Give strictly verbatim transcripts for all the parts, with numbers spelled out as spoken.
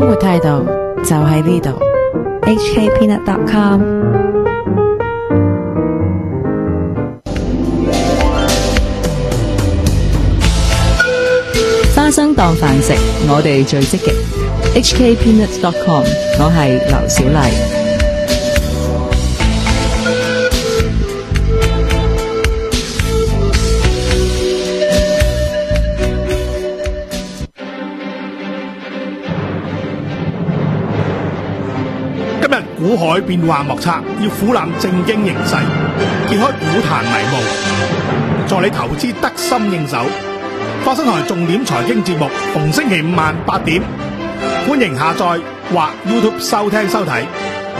活態度就喺呢度 ，H K peanut dot com。花生當飯食，我哋最積極。H K peanut dot com， 我係劉小麗。 今日股海變幻莫測，要俯瞰正經形勢，揭開股壇迷霧，助你投資得心應手。花生台重點財經節目，逢星期五晚八點，歡迎下載或 YouTube 收聽收睇。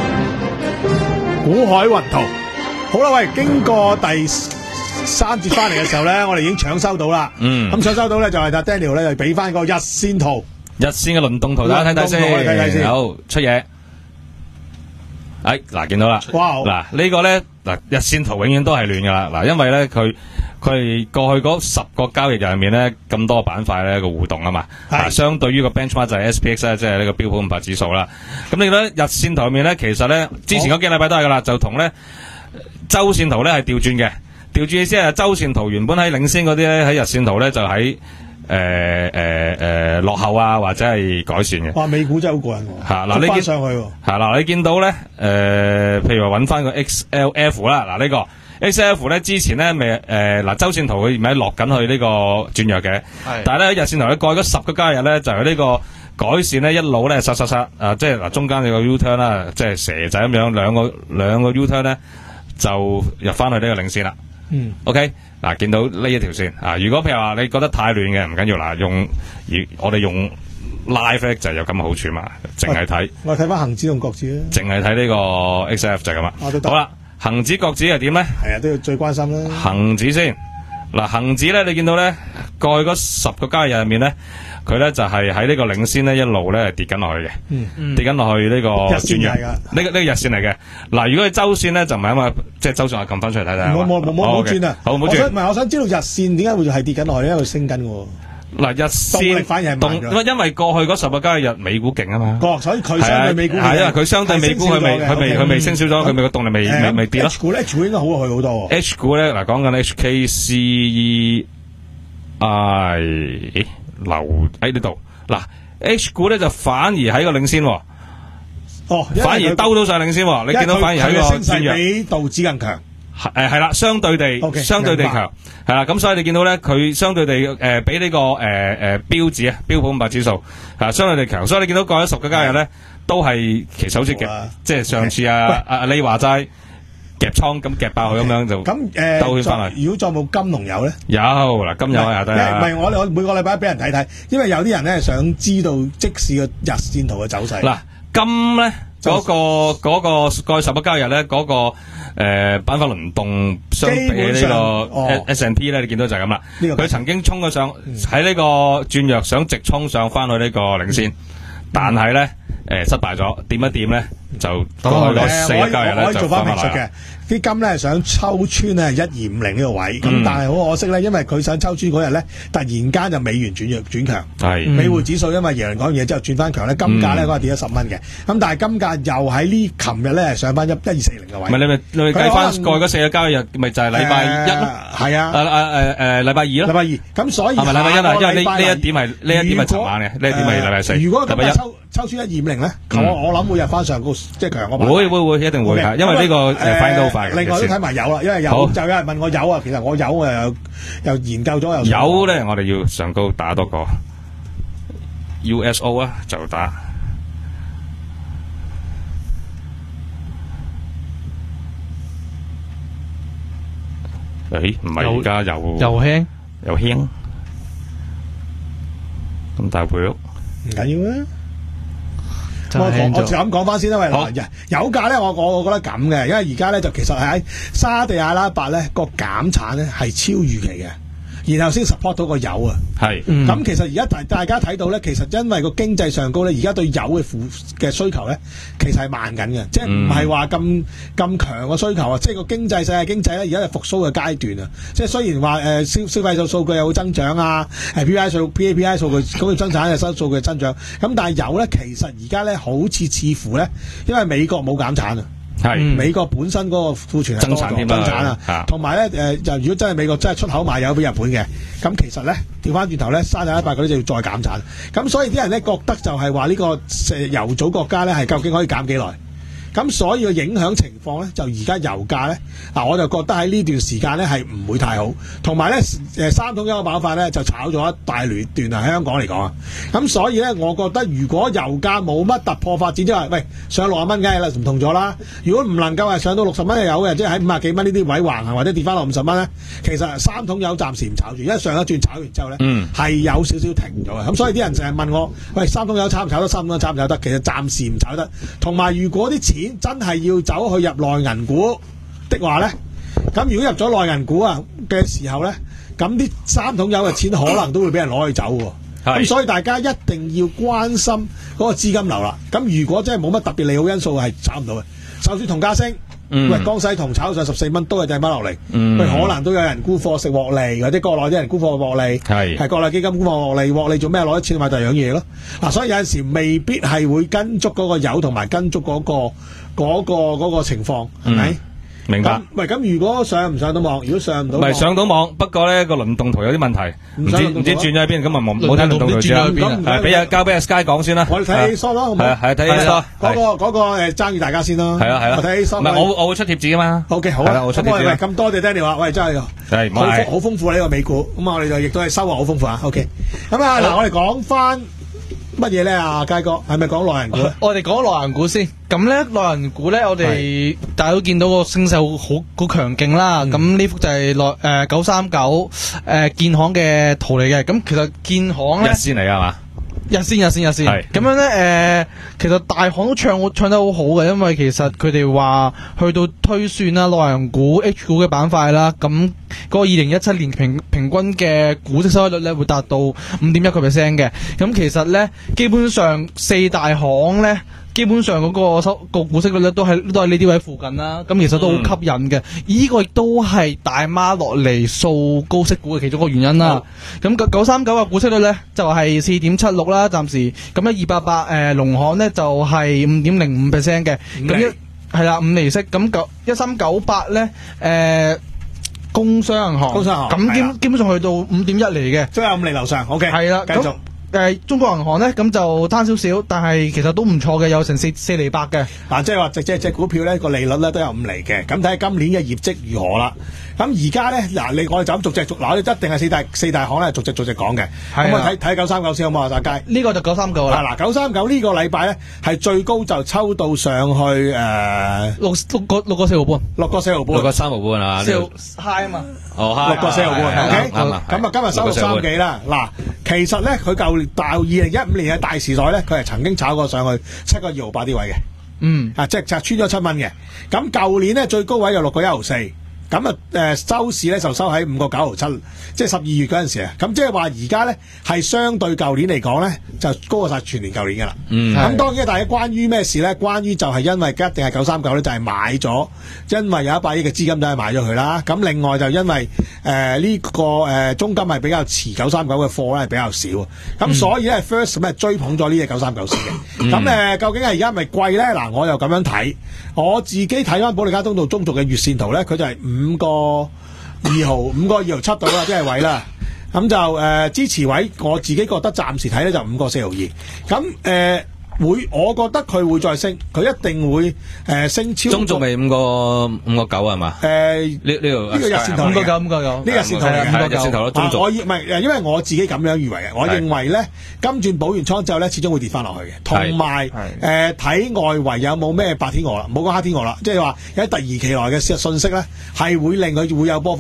股海雲圖，好啦，喂，經過第三節翻嚟嘅時候咧，我哋已經搶收到啦。 嗯， 咁搶收到咧就係阿 Daniel 咧就俾翻個日線圖， 日線嘅輪動圖，大家睇睇先， 睇睇先。 好出嘢。哎，嗱，見到啦。 哇！ 嗱，呢個咧，嗱，日線圖永遠都係亂噶啦。嗱，因為咧佢佢係過去嗰十個交易日入面咧咁多板塊咧個互動啊嘛。係。相對於個 benchmark 就係 S P X 咧，即係呢個標普五百指數啦。咁你覺得日線圖入面咧，其實咧之前嗰幾個禮拜都係噶啦，就同咧周線圖咧係調轉嘅。調轉意思係周線圖原本喺領先嗰啲咧，喺日線圖咧就喺誒誒誒落後啊，或者係改善嘅。 哇！美股真係好過癮喎。 嚇嗱，你見上去喎。 係嗱，你見到咧誒，譬如話揾翻個 X L F 啦，嗱呢個 X L F 咧之前咧未誒嗱周線圖佢咪落緊去呢個轉弱嘅，但係咧日線圖咧過去嗰十個交易日咧就係呢個改善咧一路咧殺殺殺啊，即係嗱中間有個 U turn 啦，即係蛇仔咁樣兩個兩個 U turn 咧就入翻去呢個領先啦。嗯 ，OK， 嗱，見到呢一條線啊，如果譬如話你覺得太亂嘅，唔緊要啦，用而我哋用 live 就有咁嘅好處嘛，淨係睇。 我睇翻恒指同國指啦。 淨係睇呢個 X F 就係咁啦。好啦，恒指國指係點咧？ 係啊，都要最關心啦。 恒指先，嗱，恒指咧，你見到咧過去嗰十個交易日入面咧，佢咧就係喺呢個領先咧一路咧跌緊落去嘅，嗯、跌緊落去呢個轉弱。呢、這個呢、這個日線嚟嘅。嗱，如果係周線咧就唔係啊嘛，即係周線我撳翻出嚟睇睇。 冇冇冇冇轉啊！ 好，冇轉。 唔係，我想知道日線點解會係跌緊落去，因為佢升緊嘅。 嗱，日線反而係慢嘅， 因為過去嗰十個交易日美股勁啊嘛， 所以佢相對美股係因為佢相對美股佢未佢未佢未升少咗，佢咪個動力未未未跌咯。 H 股 H 股應該好過佢好多。 H 股咧嗱講緊 H K C E I 留喺呢度嗱 ，H 股咧就反而喺個領先，哦，反而兜到上領先，你見到反而喺個轉弱， 比道指更強。 誒係啦，相對地，okay, 相對地強，係啦，咁所以你見到咧，佢相對地誒、呃、比呢、這個誒誒、呃、標指啊，標普五百指數係相對地強，所以你見到過咗十個交易日咧，都係其實好似夾，啊、即係上次啊阿阿李話齋夾倉咁夾爆佢咁樣就咁誒兜佢翻嚟。 如果再冇金龍油咧， 有嗱金油又得啊。 唔係我我每個禮拜俾人睇睇，因為有啲人咧想知道即使個日線圖嘅走勢。 嗱金咧嗰、那個嗰、那個過去十個交易日咧嗰個。誒，板塊輪動相比呢個 S and P 咧，你見到就係咁啦。佢曾經衝咗上喺呢個轉弱，想直衝上翻去呢個領先，但係咧誒失敗咗，點一點咧就過去嗰四個交易日咧就翻翻嚟。啲金咧想抽穿咧一二五零呢個位，咁、嗯、但係好可惜咧，因為佢想抽穿嗰日咧，突然間就美元轉弱轉強，係美匯指數因為耶倫講完嘢之後轉翻強咧，金價咧嗰日跌咗十蚊嘅，咁但係金價又喺呢琴日咧上翻一一二四零嘅位。唔係你咪你咪計翻過去嗰四個交易日，咪就係禮拜一咯，係啊，誒誒誒誒禮拜二咯，禮拜二，咁所以係咪禮拜一啊？因為呢呢一點係呢一點係尋晚嘅，呢一點係禮拜四。如果禮拜一抽抽穿一二五零咧，我我諗會入翻上高，即係強嗰排。會會會一定會㗎，因為呢個誒反應都好快。另外都睇埋油啦，因為油就有人問我油啊，其實我油我又又研究咗又。油咧，我哋要上高打多個 U S O 啊，就打。誒，唔係而家又又輕又輕，咁大倍咯，唔緊要啊。我我就咁講翻先啦，喂，油價咧，我我我覺得咁嘅，因為而家咧就其實係喺沙地阿拉伯咧個減產咧係超預期嘅， 然後先 support 到個油啊。 係， 咁、 嗯、 其實而家大大家睇到咧，其實因為個經濟上高咧，而家對油嘅負嘅需求咧，其實係慢緊嘅，即係唔係話咁咁強嘅需求啊。即係個經濟世界經濟咧，而家係復甦嘅階段啊。即係雖然話誒、呃、消消費數數據有會增長啊，誒 P P I 數 P A P I 數據工業生產嘅收數據增長，咁但係油咧其實而家咧好似似乎咧，因為美國冇減產啊。 係、 嗯、美國本身嗰個庫存係多咗增產啊，同埋咧誒，就如果真係美國真係出口賣油俾日本嘅，咁其實咧調翻轉頭咧，沙特阿拉伯嗰啲就要再減產，咁所以啲人咧覺得就係話呢個油組國家咧係究竟可以減幾耐？咁所以個影響情況咧，就而家油價咧，嗱我就覺得喺呢段時間咧係唔會太好，同埋咧誒三桶油嘅爆發咧就炒咗一大段段啊，喺香港嚟講啊，咁所以咧我覺得如果油價冇乜突破發展之後，喂上六十蚊梗係啦，唔同咗啦。如果唔能夠係上到六十蚊嘅油嘅，即係喺五十幾蚊呢啲位橫行或者跌翻落五十蚊咧，其實三桶油暫時唔炒住，因為上一轉炒完之後咧，係、嗯、有少少停咗嘅。咁所以啲人成日問我，喂三桶油炒唔炒得？三桶油炒唔炒得？其實暫時唔炒得。同埋如果啲錢真係要走去入內銀股的話咧，咁如果入咗內銀股啊嘅時候咧，咁啲三桶油嘅錢可能都會俾人攞去走喎。咁所以大家一定要關心嗰個資金流啦。咁如果真係冇乜特別利好因素係炒唔到嘅，就算同價升，嗯、喂江西銅炒上十四蚊都係掟翻落嚟，嗯、喂可能都有人沽貨食獲利，或者國內啲人沽貨獲利，係係國內基金沽貨獲利，獲利做咩？攞啲錢買第二樣嘢咯。嗱、啊，所以有陣時未必係會跟足嗰個油同埋跟足嗰、嗰個嗰、嗰個嗰、嗰個情況，係咪？ 明白。 喂，咁如果上唔上到網？如果上唔到，唔係上到網，不過咧個輪動圖有啲問題，唔知唔知轉咗喺邊，咁啊冇冇睇輪動圖先啦。係俾阿交俾阿 Sky 講先啦。 我哋睇 Sky 啦，好唔好？ 係係睇 Sky。 嗰個嗰個誒爭議大家先啦。係啊係啊。我睇 Sky。唔係我我會出貼紙噶嘛。O K 好。係啦，我出貼紙。喂咁多謝 Daniel 啊，喂真係係好好豐富呢個美股，咁啊我哋就亦都係收穫好豐富啊。O K。咁啊嗱，我哋講翻。乜嘢咧啊，佳哥，係咪講內銀股？ 我哋講內銀股先。咁咧，內銀股咧，我哋大家都見到個升勢好好強勁啦。咁呢、嗯、幅就係內誒九三九誒建行嘅圖嚟嘅。咁其實建行咧， 日線嚟㗎嘛？ 日線日線日線。係咁樣咧，誒、呃，其實大行都唱唱得好好嘅，因為其實佢哋話去到推算啦，內銀股 H 股嘅板塊啦，咁嗰個二零一七年平平均嘅股息收益率咧會達到五點一個 percent 嘅。咁其實咧，基本上四大行咧。基本上嗰個收個股息率咧都係都係呢啲位附近啦，咁其實都好吸引嘅。呢、嗯、個亦都係大媽落嚟掃高息股嘅其中一個原因啦。咁九九三九嘅股息率咧就係四點七六啦，暫時咁一二八八誒農行咧就係五點零五 percent 嘅，咁一係啦五厘息。咁九一三九八咧誒工商銀行，工商銀行咁基基本上去到五點一厘嘅， 都有五厘樓上。OK， 係啦，繼續。誒、呃，中國銀行咧咁就攤少少，但係其實都唔錯嘅，有成四四厘八嘅。 嗱、啊，即係話隻隻隻股票咧個利率咧都有五厘嘅，咁睇下今年嘅業績如何啦。咁而家咧嗱，你我哋就咁逐隻逐，嗱，我哋一定係四大四大行咧逐隻逐隻講嘅。咁我睇睇九三九先好唔好啊？大家呢個就九三九啦。 嗱，九三九呢個禮拜咧係最高就抽到上去誒、呃、 六六個六個四毫半， 六個四毫半， 六個三毫半啊！ 四毫 high 啊嘛。 哦 ，high 六個四毫半。OK，咁啊今日收六三幾啦。嗱，其實咧佢舊大二零一五年嘅大時代咧，佢係曾經炒過上去七個二毫八啲位嘅。嗯，啊，即係就穿咗七蚊嘅。咁舊年咧最高位有六個一毫四。咁啊，誒收市咧就收喺五個九毫七，即係十二月嗰陣時啊。咁即係話而家咧係相對舊年嚟講咧，就高過晒全年舊年㗎啦。嗯，咁當然大家關於咩事咧？關於就係因為一定係九三九咧，就係買咗，因為有一百億嘅資金都係買咗佢啦。咁另外就因為誒呢、呃這個誒、呃、中金係比較持九三九嘅貨咧係比較少，咁、嗯、所以咧 first 咁追捧咗呢隻九三九先嘅。咁、嗯呃、究竟係而家係咪貴咧？嗱，我又咁樣睇，我自己睇翻保利加通道中軸嘅月線圖咧，佢就係五個二毫，五個二毫七到啦，即係位啦。咁就誒、呃、支持位，我自己覺得暫時睇咧就五個四毫二。咁誒。呃會，我覺得佢會再升，佢一定會誒、呃、升超過。中仲未五個五個九係嘛？誒呢呢度呢個日線圖，五個九五個九，呢個日線圖嚟嘅，五個九日線圖咯。中仲我以唔係，因為我自己咁樣以為嘅，我認為咧金轉補完倉之後咧，始終會跌翻落去嘅。同埋誒睇外圍有冇咩白天鵝啦，唔好講黑天鵝啦，即係話有啲突如其來嘅信息咧，係會令佢會有波幅嘅。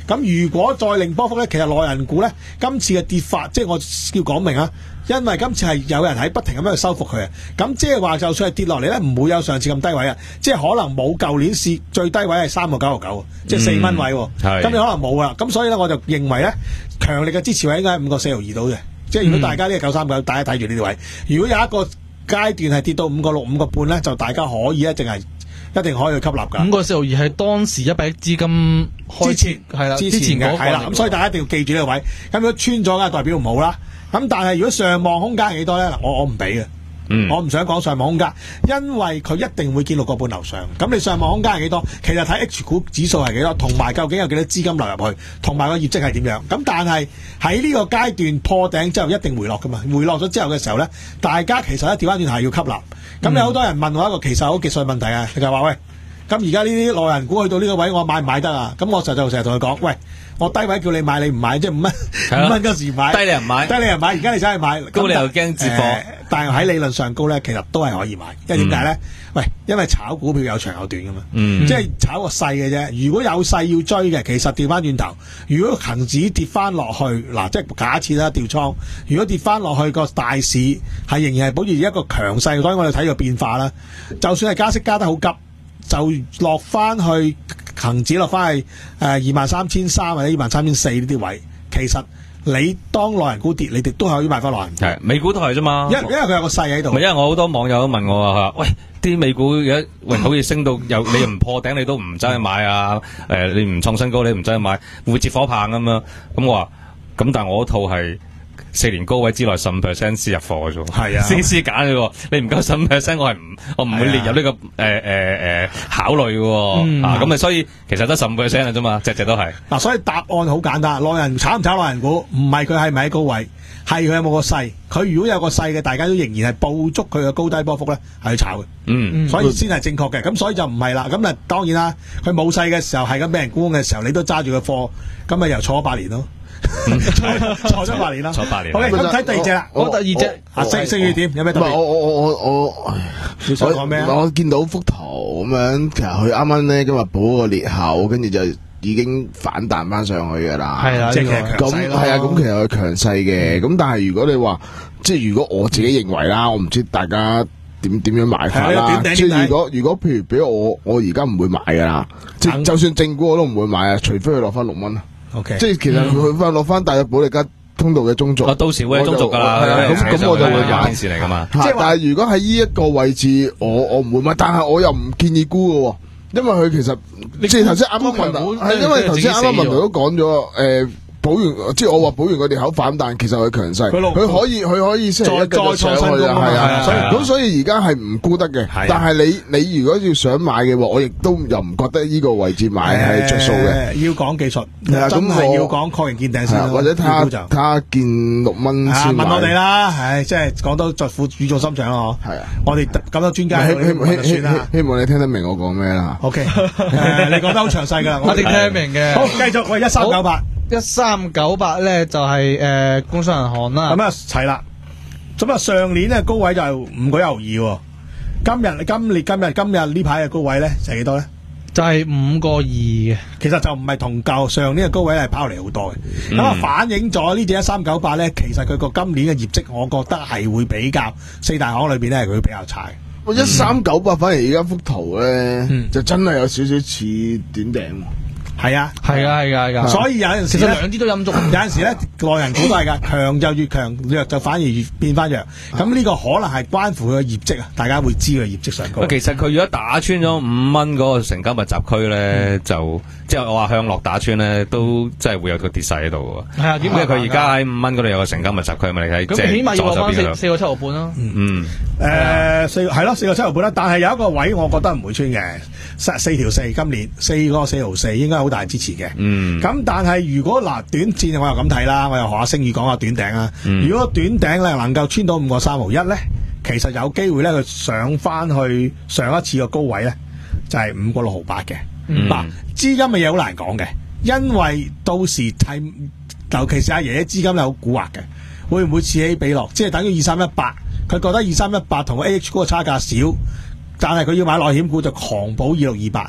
咁如果再令波幅咧，其實內銀股咧今次嘅跌法，即係我要講明啊，因為今次係有人喺不停咁樣去收復佢啊。咁即係話就算係跌落嚟咧，唔會有上次咁低位啊。即係可能冇舊年試最低位係三個九毫九，即係四蚊位。咁你可能冇啦。咁所以咧，我就認為咧，強力嘅支持位應該係五個四毫二到嘅。即係如果大家呢個九三九，大家睇住呢啲位。如果有一個階段係跌到五個六、五個半咧，就大家可以咧，淨係一定可以去吸納㗎。 五個四毫二係當時一百億資金開之前係啦， 之前嘅係啦，咁所以大家一定要記住呢個位。咁如果穿咗嘅代表唔好啦。咁但係如果上望空間係幾多咧？嗱，我我唔俾嘅。嗯、我唔想講上望空間，因為佢一定會見六個半樓上。咁你上望空間係幾多？其實睇 H 股指數係幾多，同埋究竟有幾多資金流入去，同埋個業績係點樣。咁但係喺呢個階段破頂之後一定回落噶嘛，回落咗之後嘅時候咧，大家其實咧調翻轉頭係要吸納。咁有好多人問我一個其實好技術問題啊，佢就話喂，咁而家呢啲內銀股去到呢個位，我買唔買得啊？咁我就就成日同佢講，喂。我低位叫你買，你唔買，即係五蚊，五蚊嗰時買， 低你又買， 低你又買，而家你走去買， 高你又驚接貨、呃。 但係喺理論上高咧，其實都係可以買，因為點解咧？喂，因為炒股票有長有短噶嘛，嗯、即係炒個勢嘅啫。如果有勢要追嘅，其實調翻轉頭，如果恒指跌翻落去，嗱，即係假設啦，調倉，如果跌翻落去個大市係仍然係保持一個強勢，所以我哋睇個變化啦。就算係加息加得好急，就落翻去。恒指落翻去誒二萬三千三或者二萬三千四呢啲位，其實你當內銀股跌，你哋都可以買翻內銀股。 係美股都係啫嘛， 因因為佢有個勢喺度。 因為我好多網友都問我話，喂，啲美股而家喂好似升到又你又唔破頂，你都唔走去買啊？誒、呃，你唔創新高，你唔走去買，會接火棒咁樣。咁我話，咁但係我嗰套係。四年高位之內十五 percent 先入貨嘅啫，係啊，先先揀嘅喎。你唔夠十五 percent，我係唔我唔會列入呢、這個誒誒誒考慮嘅。嗯、啊，咁啊，所以其實得十五 percent 嘅啫嘛，隻隻都係。嗱，所以答案好簡單，內銀炒唔炒內銀股，唔係佢係咪喺高位，係佢有冇個勢。佢如果有個勢嘅，大家都仍然係捕捉佢嘅高低波幅咧，係去炒嘅。嗯，所以先係正確嘅。咁所以就唔係啦。咁啊，當然啦，佢冇勢嘅時候係咁俾人沽嘅時候，你都揸住個貨，咁啊又坐咗八年咯。坐咗八年啦， 坐八年。 好嘅，咁睇第二隻啦。 我第二隻啊，星星宇點？有咩特別？ 我我我我我， 你想講咩啊？ 我見到幅圖咁樣，其實佢啱啱咧今日補個裂口，跟住就已經反彈翻上去噶啦。 係啦，即係咁係啊，咁其實佢強勢嘅。咁但係如果你話，即係如果我自己認為啦，我唔知大家點點樣買法啦。即係如果如果譬如俾我，我而家唔會買噶啦。即係就算正股我都唔會買啊，除非佢落翻六蚊。 Okay. 即係其實佢去翻落翻大約保利加通道嘅中軸， 到時會係中軸噶啦， 咁咁我就會買件事嚟噶嘛。 即係但係如果喺呢一個位置，我我唔會買，但係我又唔建議沽嘅，因為佢其實即係頭先啱啱問題，係因為頭先啱啱問題都講咗誒。保完即係我話保完個裂口反彈，其實佢強勢，佢可以佢可以星期一再創新高啊，係啊，咁所以而家係唔沽得嘅。但係你你如果要想買嘅話，我亦都又唔覺得呢個位置買係着數嘅。 要講技術，真係要講確認見頂先， 或者睇下睇下見六蚊先買。問我哋啦，唉，即係講到在乎語重心長咯。係啊，我哋咁多專家， 希希希望你聽得明我講咩啦。 OK，你講得好詳細噶， 我哋聽得明嘅。 好，繼續喂，一三九八。 一三九八咧就係、是、誒、呃、工商銀行啦， 咁啊齊啦，咁啊上年咧高位就係五個一毫二，今日今年今日今日呢排嘅高位咧就係幾多咧？ 就係五個二嘅， 其實就唔係同舊上年嘅高位係拋離好多嘅，咁啊、嗯、反映咗呢隻一三九八咧，其實佢個今年嘅業績，我覺得係會比較四大行裏邊咧係佢比較差。 一三九八反而而家幅圖咧，嗯、就真係有少少似短頂。 係啊， 係啊，係啊，係啊， 所以有陣時其實兩啲都陰足， 有陣時咧內銀股都係噶，強就越強，弱就反而越變翻弱。咁呢個可能係關乎佢嘅業績啊，大家會知佢業績上高。 其實佢如果打穿咗五蚊嗰個成交密集區咧，嗯、就即係我話向落打穿咧，都真係會有個跌勢喺度嘅。係啊，因為佢而家喺五蚊嗰度有個成交密集區嘛，你睇。咁起碼要落翻四四個七毫半咯。嗯，誒，四係咯，四個七毫半啦。但係有一個位，我覺得唔會穿嘅，四四條四，今年四個四毫四應該好大支持嘅。嗯，咁但係如果嗱短線我又咁睇啦，我又學下星宇講下短頂啦。嗯、如果短頂咧能夠穿到五個三毫一咧，其實有機會咧佢上翻去上一次嘅高位咧，就係五個六毫八嘅。嗱、嗯，資金嘅嘢好難講嘅，因為到時係尤其是阿爺爺資金咧好蠱惑嘅，會唔會此起彼落？即係等於二三一八，佢覺得二三一八同個 A H 股嘅差價少，但係佢要買內險股就狂補二六二八。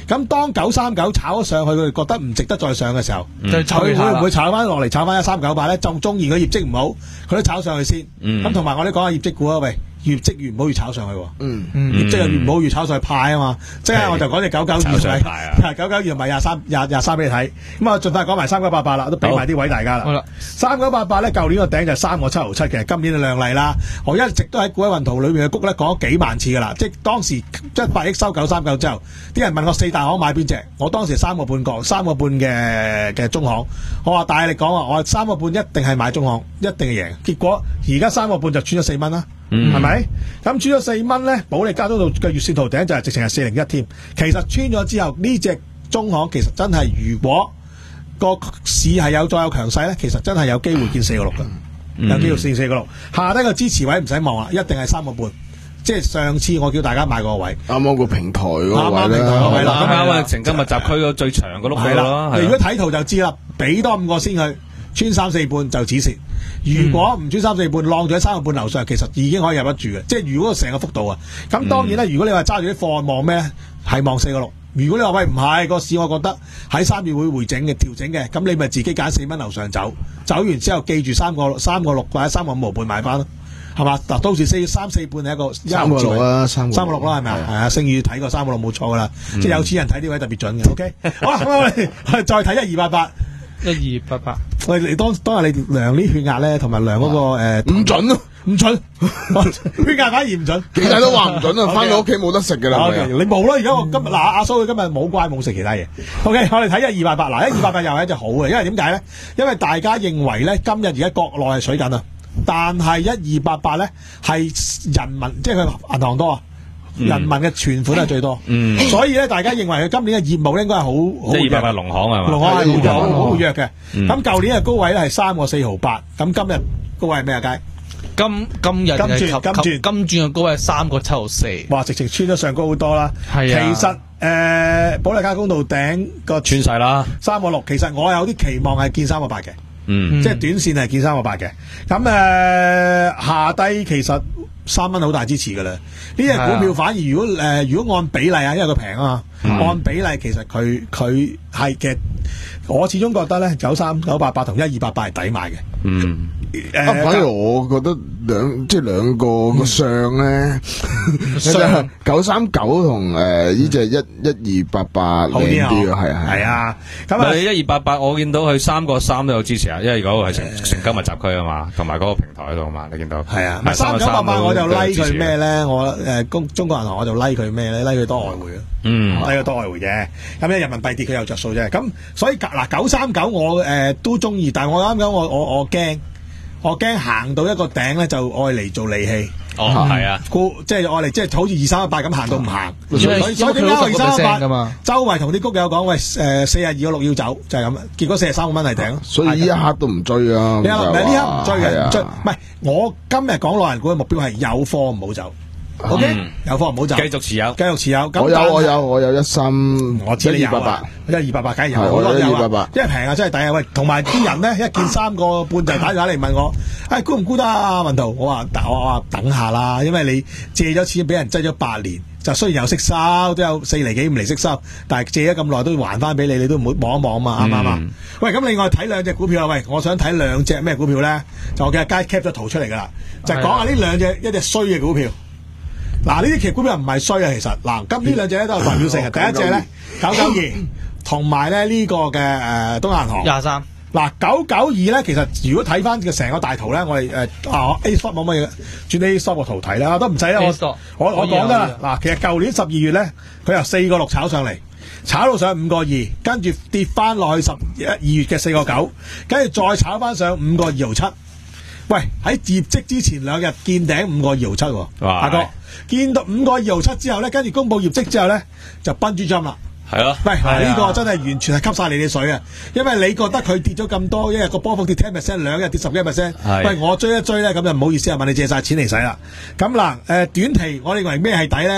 咁當九三九炒咗上去，佢哋覺得唔值得再上嘅時候， 就佢會唔會炒翻落嚟，炒翻一三九八咧？仲中意佢業績唔好，佢都炒上去先。咁同埋我哋講下業績股啊，喂。業績越唔好越炒上去， 嗯， 業績越唔好越炒上去派啊嘛，即係我就講隻九九二咪，九九二咪廿三廿廿三俾你睇，咁啊盡快講埋三九八八啦，都俾埋啲位大家啦。好啦，三九八八咧，舊年個頂就三個七毫七嘅，今年就亮麗啦。我一直都喺股海運圖裏面嘅谷咧講咗幾萬次噶啦，即係當時一百億收九三九之後，啲人問我四大行買邊隻，我當時三個半角，三個半嘅嘅中行，我話大力講啊，我話三個半一定係買中行，一定係贏。結果而家三個半就穿咗四蚊啦。係咪？咁穿咗四蚊咧，保利加通道嘅月線圖頂就係直情係四零一添。其實穿咗之後，呢隻中行其實真係，如果個市係有再有強勢咧，其實真係有機會見四個六噶，有機會見四個六。下低個支持位唔使望啦，一定係三個半。即係上次我叫大家買個位， 啱啱個平台嗰個位咧， 係啦， 啱啱啊，成今日集區個最長嘅碌係啦。 你如果睇圖就知啦，俾多五個先去。穿三四半就止蝕，如果唔穿三四半，晾咗喺三個半樓上，其實已經可以入得住嘅。即係如果成個幅度啊，咁當然咧，如果你話揸住啲貨望咩咧，係望四個六。如果你話喂唔係個市，我覺得喺三月會回整嘅調整嘅，咁你咪自己揀四蚊樓上走，走完之後記住三個三個六或者三個五毫半買翻咯，係嘛？嗱，到時四三四半係一個三個六啦，三三個六啦，係咪啊？係啊，星宇睇過三個六冇錯噶啦，即係有錢人睇呢位特別準嘅。OK，好啦，咁我哋我哋再睇一二八八。 一二八八， 喂，你當當日你量啲血壓咧，同埋量嗰個誒唔準咯， 唔準，血壓反而唔準， 其他都話唔準啊！翻到屋企冇得食噶啦， 你冇啦。而家我今日嗱阿蘇佢今日冇乖冇食其他嘢。OK，我哋睇一二八八，嗱一二八八又係一隻好嘅，因為點解咧？因為大家認為咧，今日而家國內係水緊啊，但係一二八八咧係人民，即係佢銀行多啊。人民嘅存款係最多，嗯、所以咧，大家認為佢今年嘅業務咧應該係好好。一二八八農行係嘛？農行係好弱，好活躍嘅。咁舊、嗯、年嘅高位咧係三個四毫八，咁今日高位係咩啊？佳今今日金轉金轉金轉嘅高位係三個七毫四。 哇！直情穿咗上高好多啦。係啊。其實誒、呃，保利加通道頂個穿晒啦，三個六。其實我有啲期望係見三個八嘅， 嗯， 即係短線係見三個八嘅。咁誒、呃、下低其實。三蚊好大支持噶啦，呢隻股票反而如果誒、呃、如果按比例啊，因為佢平啊嘛，嗯、按比例其實佢佢係嘅，我始終覺得咧九三九八八同一二八八係抵買嘅。 嗯， 誒、呃， 反而我覺得兩即係兩個個相咧，相九三九同誒呢隻一一二八八靚啲啊，係啊係啊，咁啊一二八八我見到佢三個三都有支持啊，因為嗰個係成成今日集區啊嘛，同埋嗰個平台喺度啊嘛，你見到係啊，三九八八我就 like 佢咩咧？我誒中中國銀行我就 like 佢咩咧 ？like 佢多外匯啊，嗯 like 佢多外匯嘅。咁咧人民幣跌佢有着數啫。咁所以嗱九三九我誒都中意，但係我啱啱我我我驚，我驚行到一個頂咧就愛嚟做利器。 哦，係啊， 股即係愛嚟即係好似二三一八咁行到唔行。 所以所以點解二三一八周圍同啲谷友講喂誒四廿二個六要走就係咁，結果四十三個蚊係頂。 所以呢一刻都唔追啊！ 你話唔係呢刻唔追嘅，唔追。唔係我今日講內銀股嘅目標係有貨唔好走。O K，有貨唔好走， 繼續持有， 繼續持有。 我有我有我有一三， 我知你有啊，一二八八梗係有，好多有啊，因為平啊，真係抵啊！喂，同埋啲人咧一見三個半就打電話嚟問我，誒沽唔沽得啊？文圖，我話我話等下啦，因為你借咗錢俾人擠咗八年，就雖然有息收，都有四厘幾五厘息收，但係借咗咁耐都要還翻俾你，你都唔會望一望啊嘛，啱唔啱啊？喂，咁另外睇兩隻股票啊，喂，我想睇兩隻咩股票咧？就我嘅街 cap 咗圖出嚟噶啦，就係講下呢兩隻一隻衰嘅股票。嗱，呢啲其實股票唔係衰啊，其實嗱，咁呢兩隻咧都有代表性嘅。第一隻咧九九二，同埋咧呢個嘅誒東亞銀行廿三。 嗱九九二咧，其實如果睇翻嘅成個大圖咧，我哋誒啊 A stop 冇乜嘢，轉 A stop 個圖睇啦，都唔使啦。我我我講得啦。嗱，其實舊年十二月咧，佢由四個六炒上嚟，炒到上五個二，跟住跌翻落去十一二月嘅四個九，跟住再炒翻上五個二毫七。喂，喺業績之前兩日見頂五個二毫七喎，阿哥見到五個二毫七之後咧，跟住公佈業績之後咧就崩豬針啦。 係咯， 喂，呢、這個真係完全係吸晒你哋水啊！因為你覺得佢跌咗咁多，一日個波幅跌十 percent， 兩日跌十幾 percent， 喂，我追一追咧，咁就唔好意思啊，問你借晒錢嚟使啦。咁嗱，誒、呃、短期我認為咩係底咧？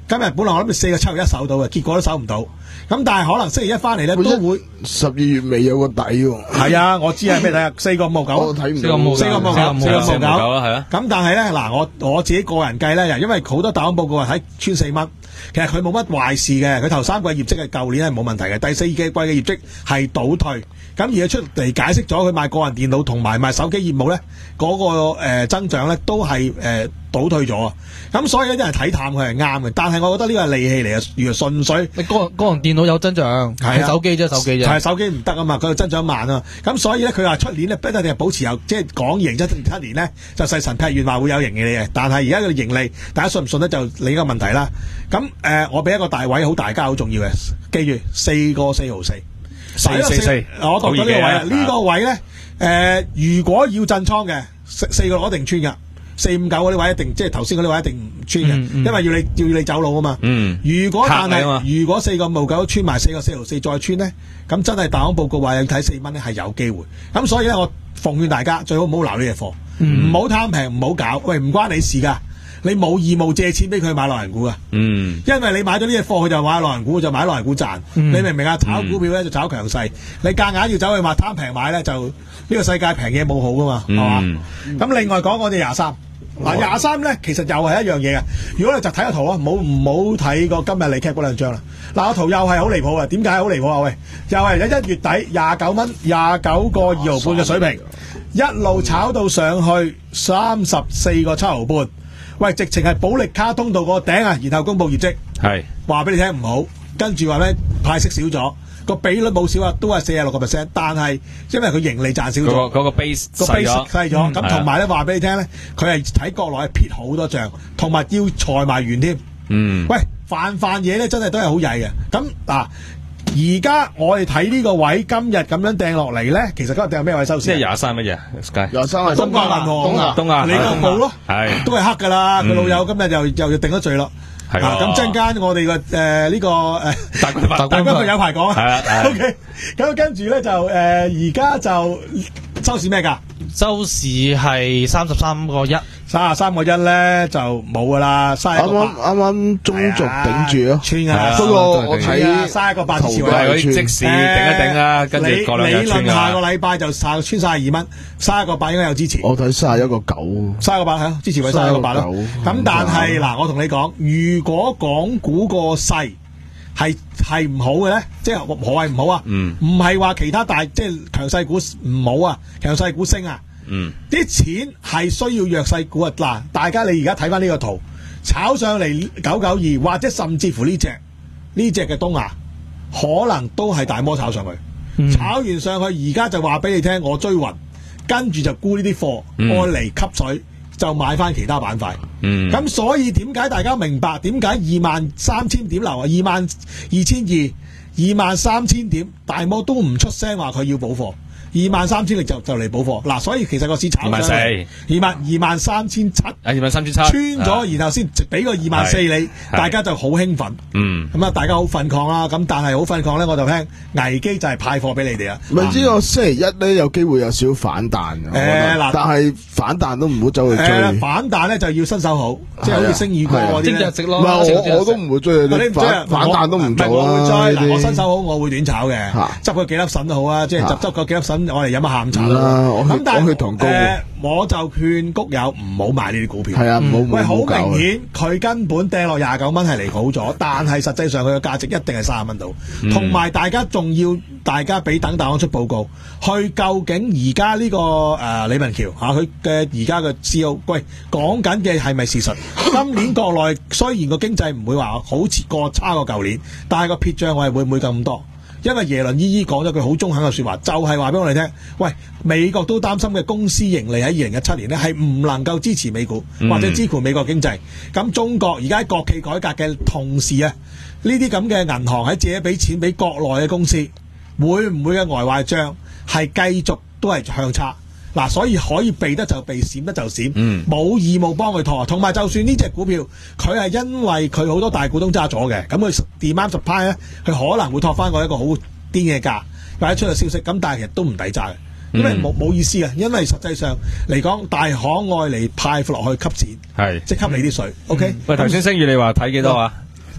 今日本來我諗住四個七毫一守到嘅，結果都守唔到。咁但係可能星期一翻嚟咧都會十二月尾有個底喎。 係啊，我知係咩底啊？四個五毫九， 我睇唔到。 四個五毫九，四個五毫九，四個五毫九係啊。 咁但係咧嗱，我我自己個人計咧，因為好多大行報告話睇穿四蚊，其實佢冇乜壞事嘅。佢頭三季業績係舊年係冇問題嘅，第四季嘅業績係倒退。咁而佢出嚟解釋咗佢賣個人電腦同埋賣手機業務咧，嗰、那個誒、呃、增長咧都係誒、呃、倒退咗啊！咁所以咧啲人睇淡佢係啱嘅，但係我覺得呢個係利器嚟嘅，如果純粹你個個人電腦有增長，係、啊、手機啫，手機啫， 係手機唔得啊嘛，佢增長慢啊，咁所以咧佢話出年咧不一定係保持有，即係講二零一七年咧就細神劈願話會有盈利嘅，但係而家嘅盈利大家信唔信咧就另一個問題啦。咁誒、呃，我俾一個大位好大家好重要嘅，記住四個四毫四。 四四四， 我讀到呢個位啊！呢個位咧，誒、呃，如果要震倉嘅，四四個攞定穿噶，四五九嗰啲位一定，即係頭先嗰啲位一定唔穿嘅，嗯嗯、因為要你要你走路啊嘛。嗯。如果但係如果四個五毫九穿埋四個四毫四再穿咧，咁真係大行報告話要睇四蚊咧係有機會。咁所以咧，我奉勸大家最好唔好留呢隻貨，唔好貪平，唔好搞。喂，唔關你事噶。你冇義務借錢俾佢買內銀股啊，嗯，因為你買咗呢隻貨，佢就買內銀股，就買內銀股賺，嗯、你明唔明啊？炒股票咧就炒強勢，你夾硬要走去買貪平買咧，就呢個世界平嘢冇好噶嘛，係嘛、嗯？咁另外講我哋廿三，嗱廿三咧其實又係一樣嘢嘅。如果你就睇個圖啊，唔好唔好睇個今日你 cap 嗰兩張啦。嗱個圖又係好離譜啊，點解好離譜啊？喂，又係喺一月底廿九蚊廿九個二毫半嘅水平，一路炒到上去三十四個七毫半。喂，直情係保力卡通道個頂啊，然後公布業績，係話俾你聽唔好，跟住話咩派息少咗，個比率冇少啊，都係四十六個 percent， 但係因為佢盈利賺少咗，嗰、那個 base 個 base 細咗，咁同埋咧話俾你聽咧，佢係喺國內係撇好多帳，同埋要裁埋完添。嗯，喂，泛泛嘢咧真係都係好曳嘅，咁嗱。而家我哋睇呢個位，今日咁樣掟落嚟咧，其實今日掟咩位收市？即係廿三乜嘢？ 廿三係東亞銀行， 東亞，東亞， 你個報咯， 係都係黑噶啦。佢、嗯、老友今日又又要定咗罪咯。係咁陣間我哋個誒呢個誒大軍大軍佢有排講啊。係啊 ，OK。咁跟住咧就誒而家就收市咩㗎？ 收市係三十三個一。 三十三個一咧就冇噶啦，啱啱啱啱中軸頂住咯， 穿啊！ 不過我睇三一個八字位， 嗰啲即時頂一頂啦，跟住過兩日穿噶。 理論下個禮拜就穿三十二蚊，三一個八應該有支持。 我睇三十一個九， 三一個八係支持位三一個八咯。咁但係嗱，我同你講，如果港股個勢係係唔好嘅咧，即係何謂唔好啊？唔係話其他大即係強勢股唔好啊，強勢股升啊。嗯，啲錢係需要弱勢股啊！嗱，大家你而家睇翻呢個圖，炒上嚟九九二，或者甚至乎呢隻呢隻嘅東亞，可能都係大摩炒上去，嗯、炒完上去，而家就話俾你聽，我追暈，跟住就沽呢啲貨，愛嚟、嗯、吸水，就買翻其他板塊。嗯，咁所以點解大家明白點解二萬三千點流啊？二萬二千二，二萬三千點，大摩都唔出聲話佢要補貨。二萬三千力就就嚟補貨嗱，所以其實個市炒上嚟二萬二萬三千七， 二萬三千七穿咗，然後先俾個二萬四你，大家就好興奮，嗯，咁啊，大家好奮抗啦，咁但係好奮抗咧，我就聽危機就係派貨俾你哋啊。 唔係知我星期一咧有機會有少少反彈嘅，誒嗱，但係反彈都唔好走去追， 反彈咧就要新手好，即係好似星宇哥嗰啲咧， 唔係我我都唔會追，你反反彈都唔做啦。 我會追嗱，我新手好，我會短炒嘅，執佢幾粒筍都好啊，即係執執佢幾粒筍。我哋飲下下午茶啦，咁但係誒，我就勸谷友唔好買呢啲股票。係啊，唔好唔好。喂，好明顯佢根本掟落廿九蚊係離譜咗，但係實際上佢嘅價值一定係三十蚊度。同埋大家仲要大家俾等大行出報告，去究竟而家呢個誒李文橋嚇佢嘅而家嘅 C E O，喂講緊嘅係咪事實？今年國內雖然個經濟唔會話好似過差過舊年，但係個撇帳我係會唔會咁多？因為耶倫依依講咗句好中肯嘅説話，就係話俾我哋聽，喂，美國都擔心嘅公司盈利喺二零一七年呢係唔能夠支持美股或者支持美國經濟。咁、嗯、中國而家喺國企改革嘅同時啊，呢啲咁嘅銀行喺借俾錢俾國內嘅公司，會唔會嘅呆壞帳係繼續都係向差？嗱，所以可以避得就避，閃得就閃，冇、嗯、義務幫佢拖。同埋就算呢隻股票，佢係因為佢好多大股東揸咗嘅，咁佢 demand supply 咧，佢可能會托翻過一個好癲嘅價，或者出個消息。咁但係其實都唔抵揸嘅，因為冇冇意思嘅，因為實際上嚟講，大行愛嚟派落去吸錢，係即係吸你啲水。嗯、OK。 喂，頭先星宇你話睇幾多啊？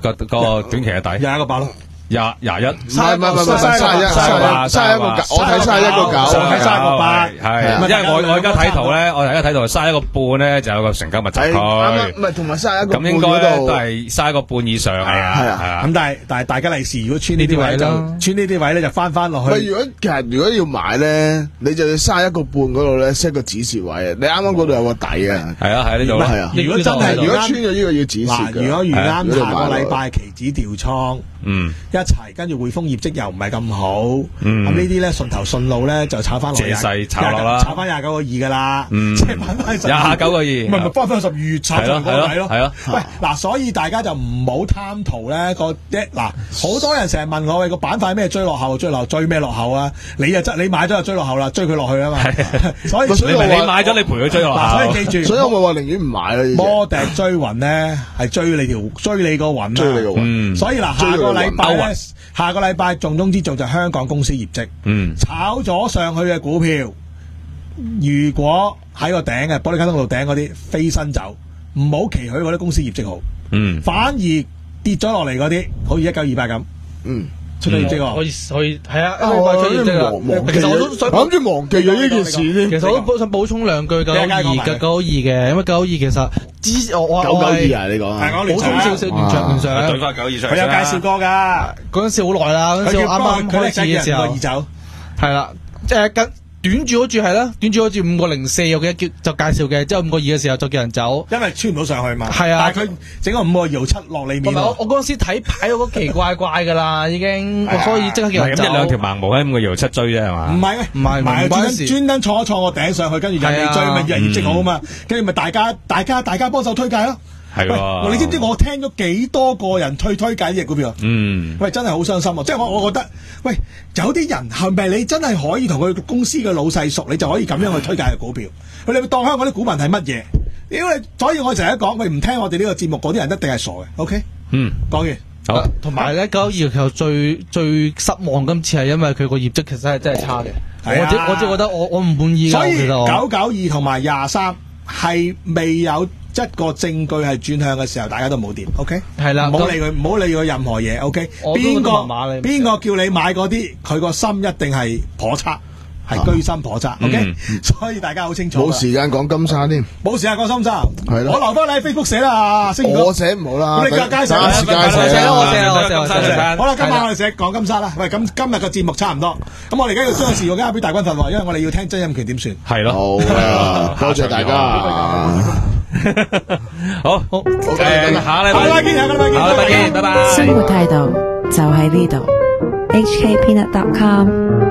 個個短期嘅底廿一個八咯。 廿廿一， 唔係唔係唔係三十一，三十一，三十一個九，我睇三十一個九， 我睇三十一個八， 係，因為我我而家睇圖咧，我而家睇圖三十一個半咧就有個成交密集區， 唔係同埋三十一個半咁應該都係三十一個半以上，係啊係啊， 咁但係但係大家利是，如果穿呢啲位就穿呢啲位咧就翻翻落去。 如果其實如果要買咧，你就要三十一個半嗰度咧 set 個止蝕位啊，你啱啱嗰度有個底啊， 係啊係呢度係啊， 如果真係如果穿咗呢個要止蝕， 如果遇啱下個禮拜期指調倉。 嗯， 一齊跟住匯豐業績又唔係咁好，咁呢啲咧順頭順路咧就炒翻落， 借勢炒落啦， 炒翻廿九個二噶啦，即係翻翻廿九個二， 唔係唔係翻翻十二月炒上嗰個位咯， 係咯。 喂，嗱，所以大家就唔好貪圖咧個一嗱，好多人成日問我喂個板塊咩追落後，追落追咩落後啊？你又你買咗就追落後啦，追佢落去啊嘛。所以你你買咗你陪佢追落後， 所以記住， 所以我咪話寧願唔買啦。 摩笛追雲咧係追你條追你個雲啊， 追你個雲。 所以嗱，下個禮拜咧。下個禮拜重中之重就係香港公司業績，嗯，炒咗上去嘅股票，如果喺個頂嘅玻璃卡通道頂嗰啲飛身走，唔好期許嗰啲公司業績好，嗯，反而跌咗落嚟嗰啲，好似一九二八咁，嗯，出咗業績喎， 可以可以係啊，一禮拜出業績啊，其實我都想諗住忘記咗呢件事添， 其實我都想補充兩句九九二嘅九九二嘅，因為九九二其實之我我九九二啊，你講係補充少少聯想聯想， 對翻九二上， 佢有介紹過噶， 嗰陣時好耐啦，嗰陣時啱啱開始嘅時候， 二走係啦，即係跟。短住嗰注係啦，短住嗰注五個零四，我記得叫就介紹嘅，之後五個二嘅時候就叫人走， 因為穿唔到上去嘛。係啊， 但係佢整個五個二七落你面。 我我嗰陣時睇牌我覺得奇怪怪噶啦，已經，所以即刻叫人走。 咁一兩條盲毛喺五個二七追啫係嘛？ 唔係唔係唔係專登專登錯一錯個頂上去，跟住人哋追咪以為業績好啊嘛，跟住咪大家大家大家幫手推介咯。 係喎， 你知唔知我聽咗幾多個人推推介呢隻股票？嗯，喂，真係好傷心啊！即係我我覺得，喂，有啲人係咪你真係可以同佢公司嘅老細熟，你就可以咁樣去推介嘅股票？佢哋會當香港啲股民係乜嘢？屌你！所以我成日講，佢唔聽我哋呢個節目嗰啲人一定係傻嘅。OK，嗯，講完。 好，同埋咧九九二其實最最失望今次係因為佢個業績其實係真係差嘅。我只我只覺得我我唔滿意。 所以九九二同埋廿三係未有一個證據係轉向嘅時候，大家都冇掂，OK？ 係啦， 唔好理佢，唔好理佢任何嘢，OK？邊個邊個叫你買嗰啲，佢個心一定係頗差，係居心叵測 ，OK？所以大家好清楚。 冇時間講金沙添， 冇時間講金沙， 係咯。 我留翻你喺 Facebook 寫啦，星哥。 我寫唔好啦， 咁你介紹， 時間寫，我寫，我寫，我寫。 好啦，今晚我哋寫講金沙啦。喂，咁今日個節目差唔多，咁我哋而家要將個事要交俾大軍份喎，因為我哋要聽曾蔭權點算。 係咯。 好啊，多謝大家。 好，好，誒，下禮拜見，下禮拜見，下禮拜見，拜拜。 生活態度就喺呢度，H K Peanut dot com。